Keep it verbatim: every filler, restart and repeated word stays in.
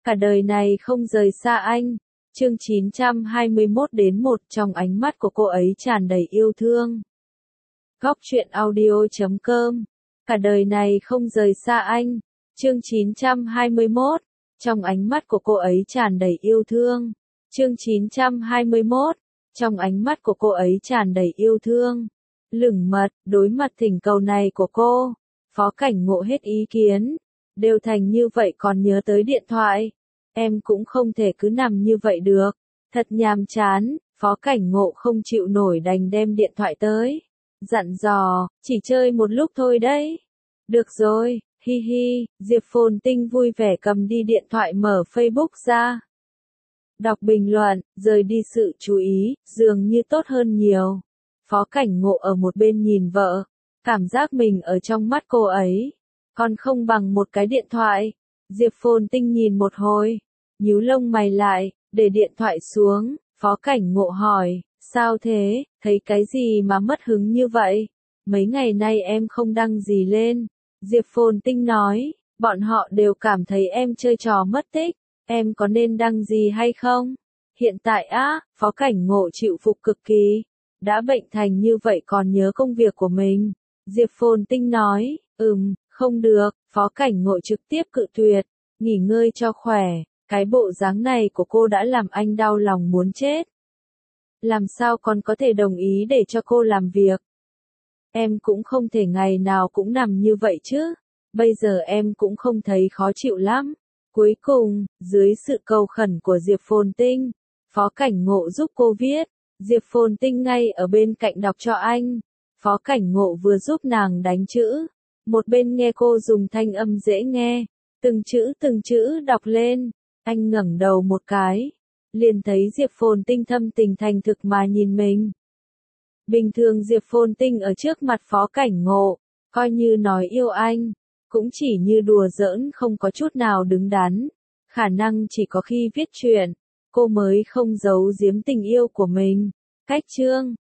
Cả đời này không rời xa anh. Chương chín trăm hai mươi mốt đến một trong ánh mắt của cô ấy tràn đầy yêu thương. Góc truyện audio chấm com. Cả đời này không rời xa anh. Chương chín trăm hai mươi mốt. Trong ánh mắt của cô ấy tràn đầy yêu thương. Chương chín trăm hai mươi mốt. Trong ánh mắt của cô ấy tràn đầy yêu thương. Lửng mật, đối mặt thỉnh cầu này của cô, Phó Cảnh Ngộ hết ý kiến. Đều thành như vậy còn nhớ tới điện thoại. Em cũng không thể cứ nằm như vậy được. Thật nhàm chán, Phó Cảnh Ngộ không chịu nổi đành đem điện thoại tới. Dặn dò, chỉ chơi một lúc thôi đấy. Được rồi, hi hi, Diệp Phồn Tinh vui vẻ cầm đi điện thoại mở Facebook ra. Đọc bình luận, rời đi sự chú ý, dường như tốt hơn nhiều. Phó Cảnh Ngộ ở một bên nhìn vợ, cảm giác mình ở trong mắt cô ấy, còn không bằng một cái điện thoại. Diệp Phồn Tinh nhìn một hồi, nhíu lông mày lại, để điện thoại xuống, Phó Cảnh Ngộ hỏi, sao thế, thấy cái gì mà mất hứng như vậy? Mấy ngày nay em không đăng gì lên. Diệp Phồn Tinh nói, bọn họ đều cảm thấy em chơi trò mất tích, em có nên đăng gì hay không? Hiện tại á, Phó Cảnh Ngộ chịu phục cực kỳ, đã bệnh thành như vậy còn nhớ công việc của mình. Diệp Phồn Tinh nói, ừm, không được, Phó Cảnh Ngộ trực tiếp cự tuyệt, nghỉ ngơi cho khỏe, cái bộ dáng này của cô đã làm anh đau lòng muốn chết. Làm sao còn có thể đồng ý để cho cô làm việc? Em cũng không thể ngày nào cũng nằm như vậy chứ, bây giờ em cũng không thấy khó chịu lắm. Cuối cùng, dưới sự cầu khẩn của Diệp Phồn Tinh, Phó Cảnh Ngộ giúp cô viết. Diệp Phồn Tinh ngay ở bên cạnh đọc cho anh. Phó Cảnh Ngộ vừa giúp nàng đánh chữ, một bên nghe cô dùng thanh âm dễ nghe, từng chữ từng chữ đọc lên. Anh ngẩng đầu một cái, liền thấy Diệp Phồn Tinh thâm tình thành thực mà nhìn mình. Bình thường Diệp Phồn Tinh ở trước mặt Phó Cảnh Ngộ, coi như nói yêu anh, cũng chỉ như đùa giỡn không có chút nào đứng đắn. Khả năng chỉ có khi viết truyện, cô mới không giấu giếm tình yêu của mình. Cách chương